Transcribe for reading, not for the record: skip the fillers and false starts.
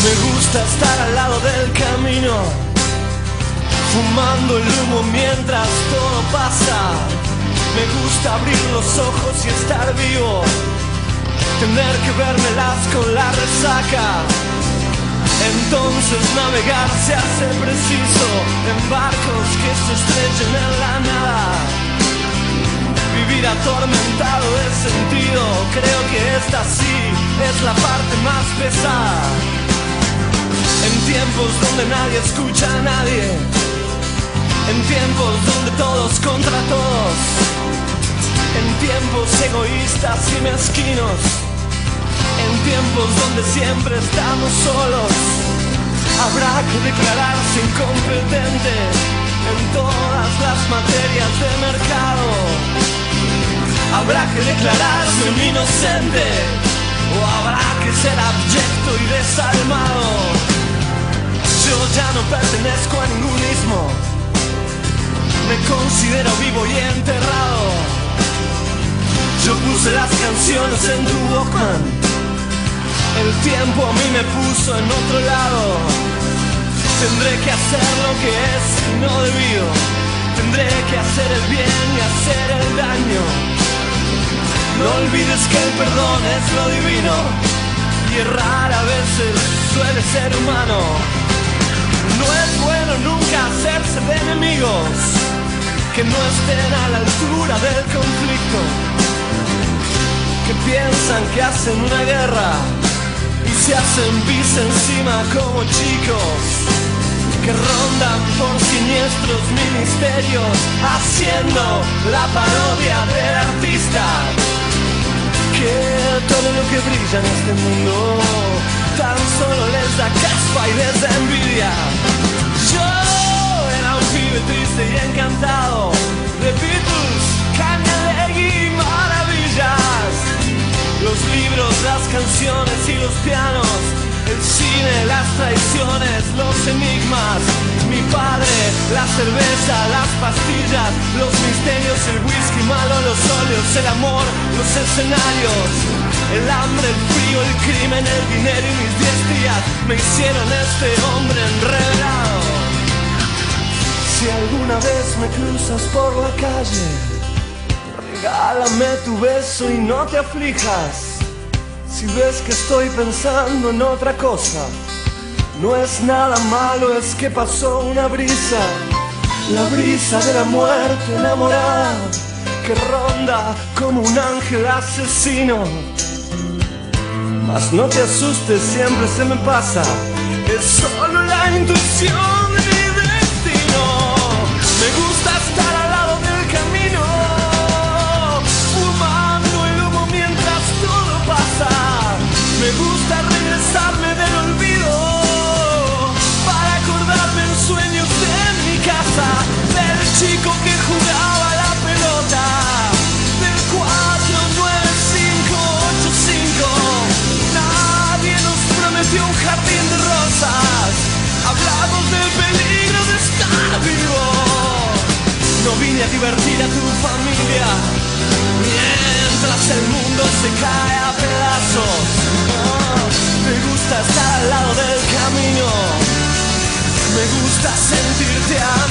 Me gusta estar al lado del camino, fumando el humo mientras todo pasa. Me gusta abrir los ojos y estar vivo, tener que vérmelas con la resaca. Entonces navegar se hace preciso en barcos que se estrechen en la nada. Vivir atormentado de sentido, creo que esta sí es la parte más pesada. En tiempos donde nadie escucha a nadie, en tiempos donde todos contra todos, en tiempos egoístas y mezquinos, en tiempos donde siempre estamos solos, habrá que declararse incompetente en todas las materias de mercado. Habrá que declararse un inocente, o habrá que ser abyecto y desalmado. Yo ya no pertenezco a ningún ismo, me considero vivo y enterrado. Yo puse las canciones en tu Walkman, el tiempo a mí me puso en otro lado. Tendré que hacer lo que es no debido, tendré que hacer el bien y hacer el daño. No olvides que el perdón es lo divino, y errar a veces suele ser humano. No es bueno nunca hacerse de enemigos que no estén a la altura del conflicto, que piensan que hacen una guerra y se hacen pis encima como chicos, que rondan por siniestros ministerios haciendo la parodia del artista, que todo lo que brilla en este mundo tan solo les da caspa y les da envidia. Yo era un pibe triste y encantado de Beatles, Cañalegui y maravillas. Los libros, las canciones y los pianos, el cine, las traiciones, los enigmas, mi padre, la cerveza, las pastillas, los misterios, el whisky malo, los óleos, el amor, los escenarios, el hambre, el frío, el crimen, el dinero y mis 10 días me hicieron este hombre enredado. Si alguna vez me cruzas por la calle, regálame tu beso y no te aflijas. Si ves que estoy pensando en otra cosa, no es nada malo, es que pasó una brisa, la brisa de la muerte enamorada, que ronda como un ángel asesino. Mas no te asustes, siempre se me pasa, es solo la intuición de mi destino. Me gusta estar al lado del camino, fumando el humo mientras todo pasa. Me gusta regresarme del olvido para acordarme en sueños en mi casa, del chico que jugaba la pelota, del 49585. Nadie nos prometió un jardín de rosas, hablamos del peligro de estar vivo. No vine a divertir a tu familia mientras el mundo se cae a pedazos. Me gusta estar al lado del camino, me gusta sentirte